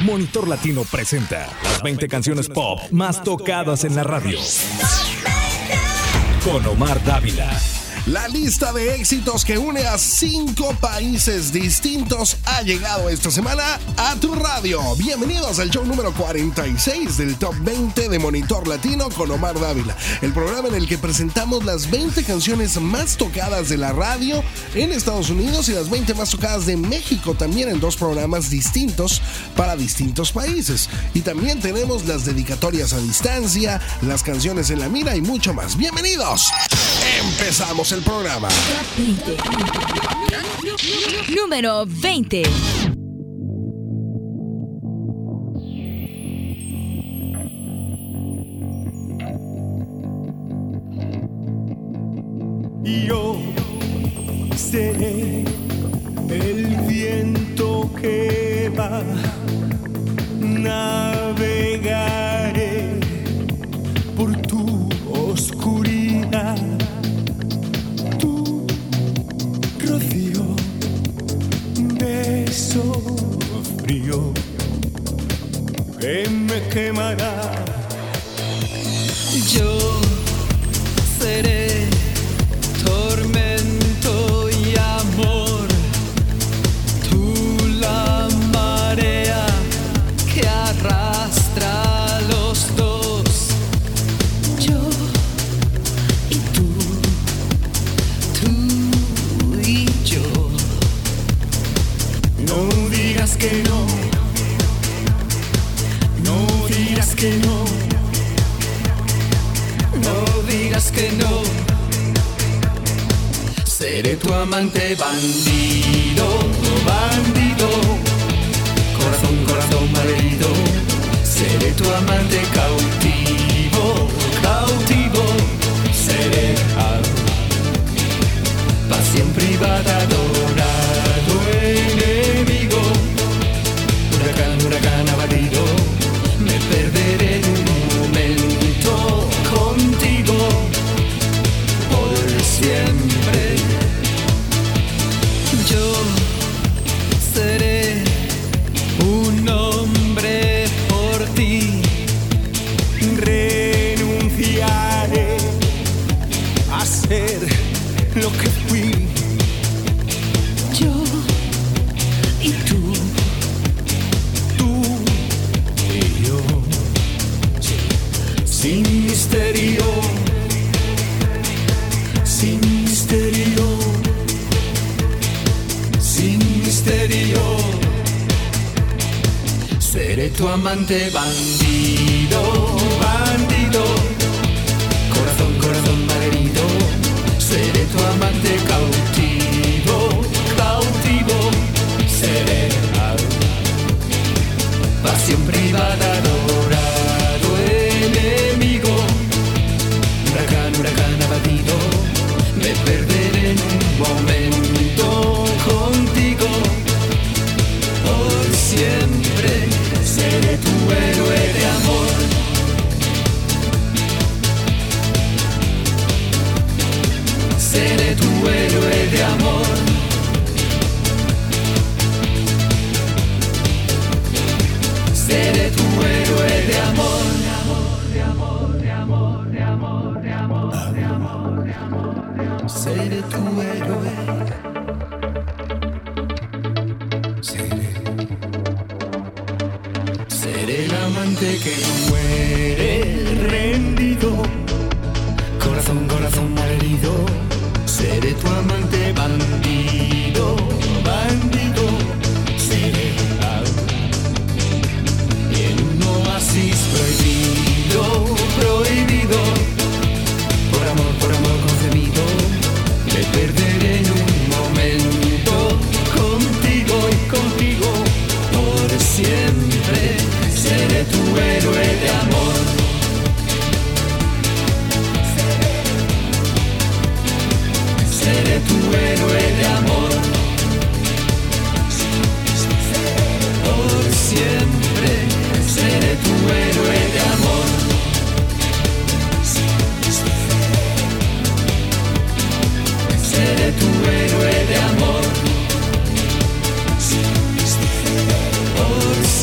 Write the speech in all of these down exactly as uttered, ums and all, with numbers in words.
Monitor Latino presenta las veinte canciones pop más tocadas en la radio. Con Omar Dávila. La lista de éxitos que une a cinco países distintos ha llegado esta semana a tu radio. Bienvenidos al show número cuarenta y seis del Top veinte de Monitor Latino con Omar Dávila, el programa en el que presentamos las veinte canciones más tocadas de la radio en Estados Unidos y las veinte más tocadas de México, también en dos programas distintos para distintos países. Y también tenemos las dedicatorias a distancia, las canciones en la mira y mucho más. ¡Bienvenidos! Empezamos el programa. veinte. Número veinte. Yo seré el viento que va, navegaré por tu oscuridad. Rocío, beso frío que me quemará. Yo seré tormento y amor, tú la marea que arrastra a los dos. Yo y tú, tú y yo. No digas que no, no digas que no, no digas que no. Seré tu amante bandido, bandido, corazón, corazón malherido. Seré tu amante cautivo, cautivo. Seré para siempre y adorado enemigo. Huracán, huracán abatido. Me perderé en un momento contigo por siempre. Yo seré un hombre por ti. Renunciaré a ser lo que fui. Yo y tú, tú y yo, sin misterio, sin misterio, sin misterio. Seré tu amante bandido, bandido, corazón, corazón malherido. Seré tu amante cautivo, cautivo. Seré pasión privada, adorado enemigo. Huracán, huracán abatido. Me perderé en un momento contigo por siempre. Seré tu héroe de amor. Seré tu héroe de amor. Seré tu héroe de amor. De amor, de amor, de amor, de amor, de amor, de amor, de amor. Seré tu héroe. Seré. Seré el amante que muere rendido. Corazón, corazón malherido. Seré tu amante bandido, bandido. Seré y en un oasis prohibido, prohibido. Por amor, por amor concebido. Me perderé en un momento contigo y contigo por siempre. Seré tu héroe de amor. Seré tu héroe de amor.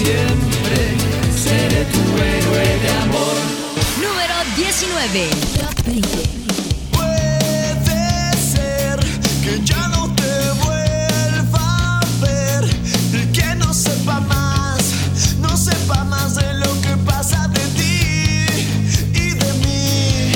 siempre seré tu héroe de amor. Número diecinueve. Top veinte. Puede ser que ya no te vuelva a ver y que no sepa más, no sepa más de lo que pasa de ti y de mí.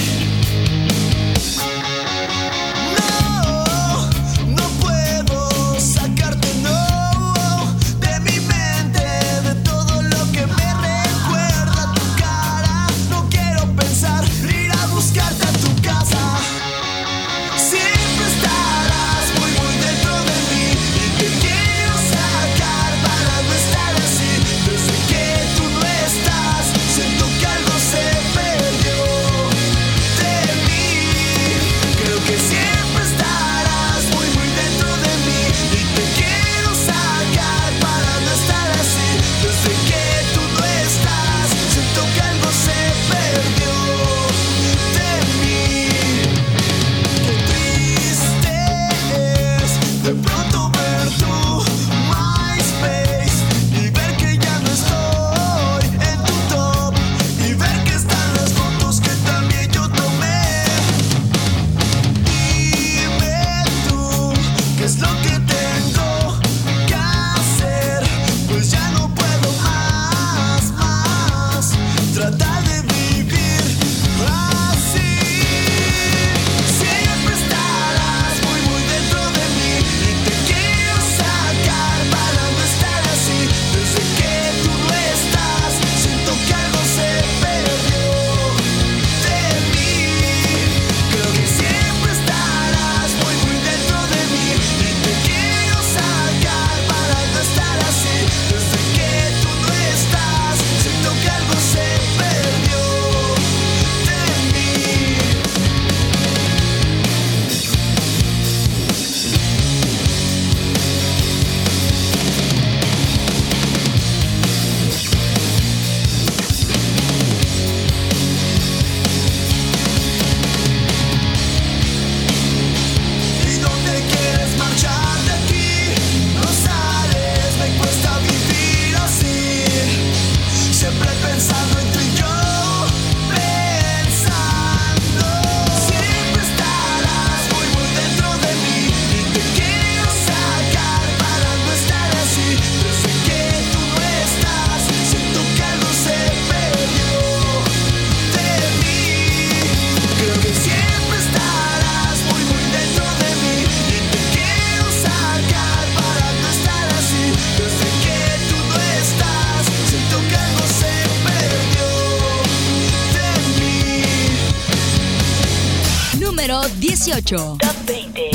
No, no puedo sacarte, no, de mi mente, de todo lo que me recuerda tu cara. No quiero pensar ir a buscarte a tu casa. Siempre estarás muy muy dentro de mí y te quiero sacar para no estar así. Desde que tú no estás, siento que algo se perdió de mí. Creo que siempre estarás muy muy dentro de mí y te quiero sacar para no estar así. Desde que tú no estás, siento que algo se perdió de mí. Qué triste es de pronto ver tu MySpace y ver que ya no estoy en tu top y ver que están las fotos que también yo tomé. Dime tú qué es lo que tengo que hacer, pues ya no puedo más, más tratar de vivir así. Siempre estarás muy muy dentro de mí y te quiero sacar para no estar así. Desde que tú no estás, siento que algo se perdió de mí. Creo que siempre estarás muy muy dentro de mí y te quiero sacar para no estar así. Desde que tú no estás, siento que algo se perdió de mí. ¿Y dónde quieres marchar de aquí? No sales, me cuesta vivir así. Siempre pensando en tú y yo, pensando. Siempre estarás muy muy dentro de mí y te quiero sacar para no estar así. Desde que tú no estás, siento que algo se perdió de mí. Creo que siempre estarás muy muy dentro de mí y te quiero sacar para no estar así. Desde que tú no estás, siento que algo se perdió de mí. Número dieciocho. Top veinte.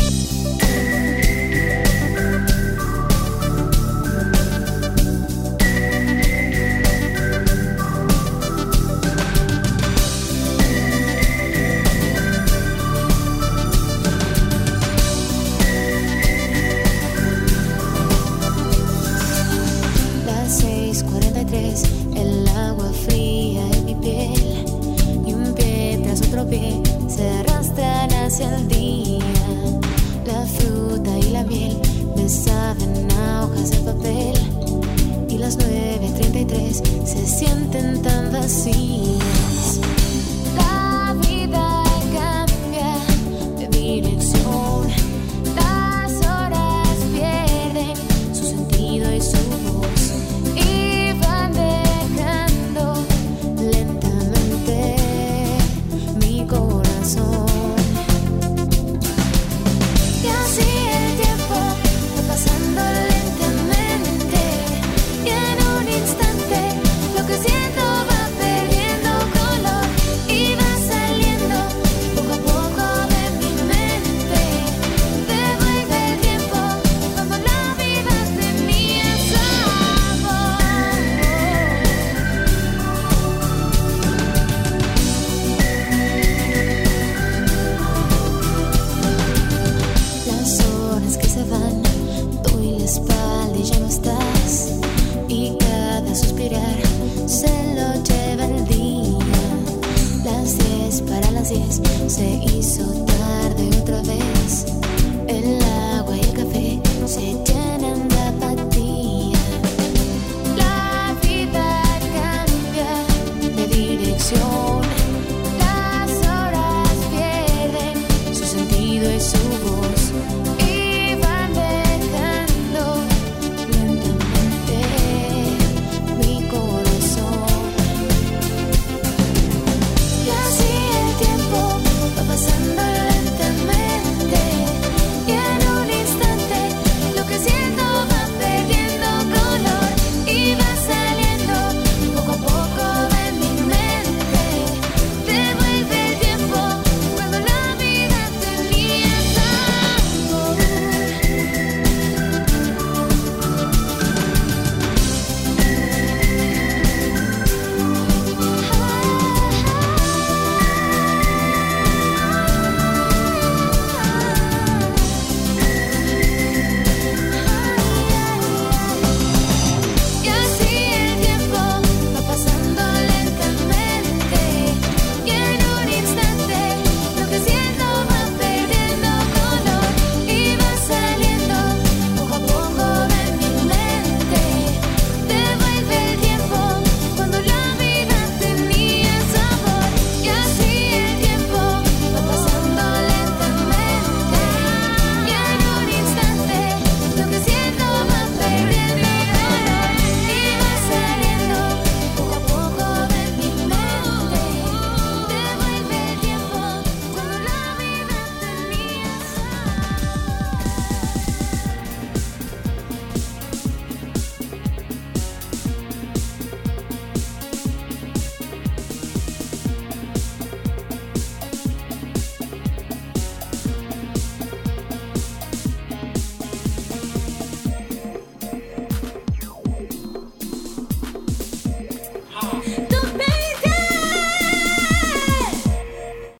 Las seis cuarenta y tres, el agua fría en mi piel y un pie tras otro pie se arrastran hacia el día. La fruta y la miel me saben a hojas de papel y las nueve treinta y tres se sienten tan vacías. La vida cambia de dirección, las horas pierden su sentido y su voz y van dejando lentamente mi corazón. Y así el tiempo va pasando lentamente y en un instante lo que siento va perdiendo color y va saliendo poco a poco de mi mente. Devuelve el tiempo cuando la vida tenía sabor. Las horas que se van, doy la espalda y ya no estás. Y cada suspirar